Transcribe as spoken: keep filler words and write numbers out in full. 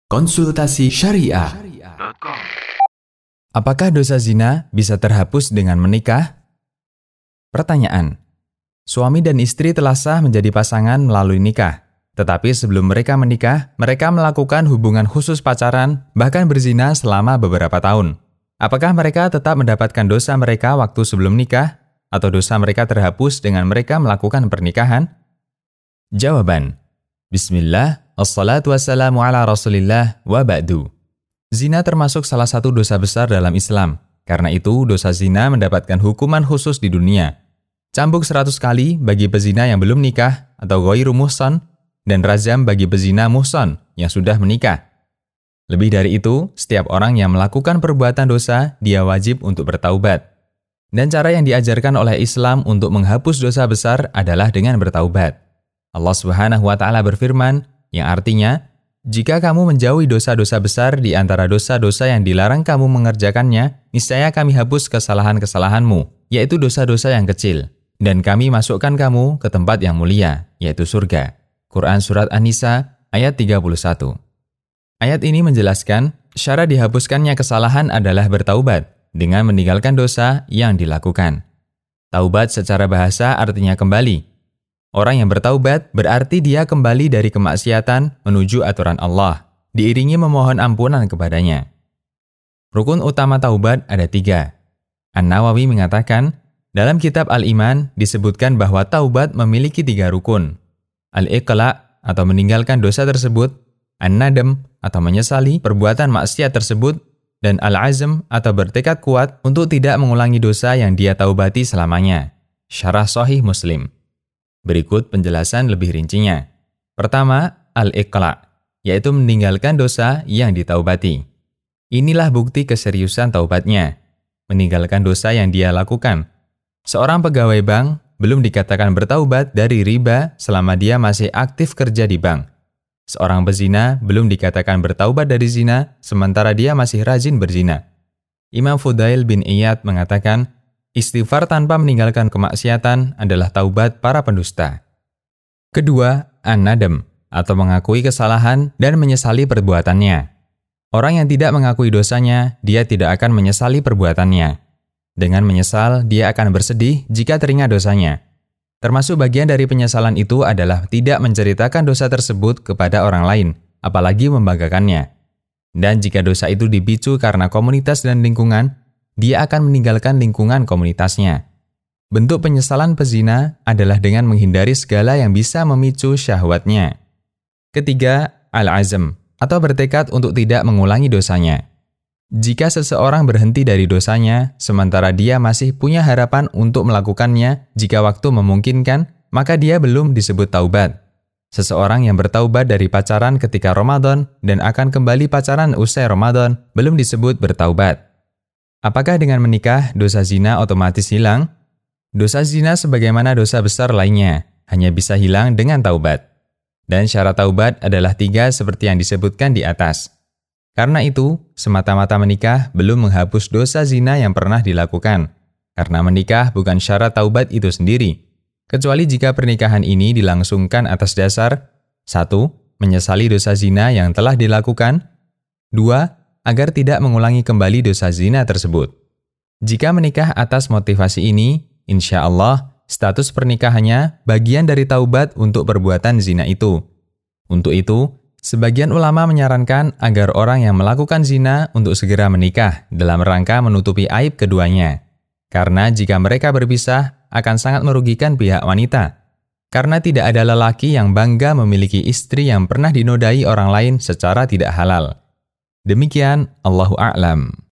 Konsultasi Syariah. Apakah dosa zina bisa terhapus dengan menikah? Pertanyaan. Suami dan istri telah sah menjadi pasangan melalui nikah. Tetapi sebelum mereka menikah, mereka melakukan hubungan khusus pacaran, bahkan berzina selama beberapa tahun. Apakah mereka tetap mendapatkan dosa mereka waktu sebelum nikah? Atau dosa mereka terhapus dengan mereka melakukan pernikahan? Jawaban. Bismillah, assalatu wassalamu ala rasulillah wa ba'du. Zina termasuk salah satu dosa besar dalam Islam. Karena itu, dosa zina mendapatkan hukuman khusus di dunia. Cambuk seratus kali bagi pezina yang belum nikah atau ghairu muhsan, dan rajam bagi pezina muhsan yang sudah menikah. Lebih dari itu, setiap orang yang melakukan perbuatan dosa, dia wajib untuk bertaubat. Dan cara yang diajarkan oleh Islam untuk menghapus dosa besar adalah dengan bertaubat. Allah Subhanahu wa Ta'ala berfirman, yang artinya, jika kamu menjauhi dosa-dosa besar di antara dosa-dosa yang dilarang kamu mengerjakannya, niscaya kami hapus kesalahan-kesalahanmu, yaitu dosa-dosa yang kecil, dan kami masukkan kamu ke tempat yang mulia, yaitu surga. Quran Surat An-Nisa, ayat tiga puluh satu. Ayat ini menjelaskan, syarat dihapuskannya kesalahan adalah bertaubat, dengan meninggalkan dosa yang dilakukan. Taubat secara bahasa artinya kembali. Orang yang bertaubat berarti dia kembali dari kemaksiatan menuju aturan Allah, diiringi memohon ampunan kepadanya. Rukun utama taubat ada tiga. An-Nawawi mengatakan, dalam kitab Al-Iman disebutkan bahwa taubat memiliki tiga rukun. Al-Iqla' atau meninggalkan dosa tersebut, An-Nadam atau menyesali perbuatan maksiat tersebut, dan Al-Azm atau bertekad kuat untuk tidak mengulangi dosa yang dia taubati selamanya. Syarah Sahih Muslim. Berikut penjelasan lebih rincinya. Pertama, al-iqla', yaitu meninggalkan dosa yang ditaubati. Inilah bukti keseriusan taubatnya, meninggalkan dosa yang dia lakukan. Seorang pegawai bank belum dikatakan bertaubat dari riba selama dia masih aktif kerja di bank. Seorang pezina belum dikatakan bertaubat dari zina sementara dia masih rajin berzina. Imam Fudail bin Iyad mengatakan, istighfar tanpa meninggalkan kemaksiatan adalah taubat para pendusta. Kedua, an-nadam, atau mengakui kesalahan dan menyesali perbuatannya. Orang yang tidak mengakui dosanya, dia tidak akan menyesali perbuatannya. Dengan menyesal, dia akan bersedih jika teringat dosanya. Termasuk bagian dari penyesalan itu adalah tidak menceritakan dosa tersebut kepada orang lain, apalagi membanggakannya. Dan jika dosa itu dipicu karena komunitas dan lingkungan, dia akan meninggalkan lingkungan komunitasnya. Bentuk penyesalan pezina adalah dengan menghindari segala yang bisa memicu syahwatnya. Ketiga, al-azm, atau bertekad untuk tidak mengulangi dosanya. Jika seseorang berhenti dari dosanya, sementara dia masih punya harapan untuk melakukannya jika waktu memungkinkan, maka dia belum disebut taubat. Seseorang yang bertaubat dari pacaran ketika Ramadan dan akan kembali pacaran usai Ramadan belum disebut bertaubat. Apakah dengan menikah, dosa zina otomatis hilang? Dosa zina sebagaimana dosa besar lainnya, hanya bisa hilang dengan taubat. Dan syarat taubat adalah tiga seperti yang disebutkan di atas. Karena itu, semata-mata menikah belum menghapus dosa zina yang pernah dilakukan. Karena menikah bukan syarat taubat itu sendiri. Kecuali jika pernikahan ini dilangsungkan atas dasar satu. Menyesali dosa zina yang telah dilakukan. Dua. Agar tidak mengulangi kembali dosa zina tersebut. Jika menikah atas motivasi ini, insya Allah, status pernikahannya bagian dari taubat untuk perbuatan zina itu. Untuk itu, sebagian ulama menyarankan agar orang yang melakukan zina untuk segera menikah dalam rangka menutupi aib keduanya. Karena jika mereka berpisah, akan sangat merugikan pihak wanita. Karena tidak ada lelaki yang bangga memiliki istri yang pernah dinodai orang lain secara tidak halal. Demikian, Allahu a'lam.